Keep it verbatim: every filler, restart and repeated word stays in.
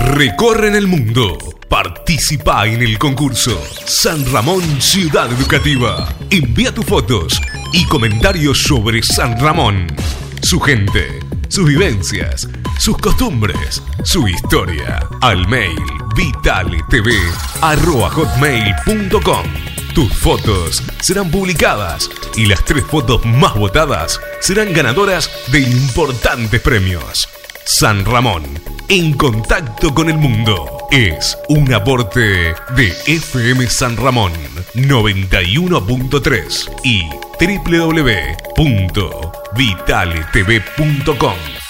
Recorren el mundo. Participa en el concurso San Ramón Ciudad Educativa. Envía tus fotos y comentarios sobre San Ramón, su gente, sus vivencias, sus costumbres, su historia al mail vitaletv arroba hotmail punto com. Tus fotos serán publicadas y las tres fotos más votadas serán ganadoras de importantes premios. San Ramón, en contacto con el mundo. Es un aporte de F M San Ramón noventa y uno punto tres y doble u doble u doble u punto vitaletv punto com.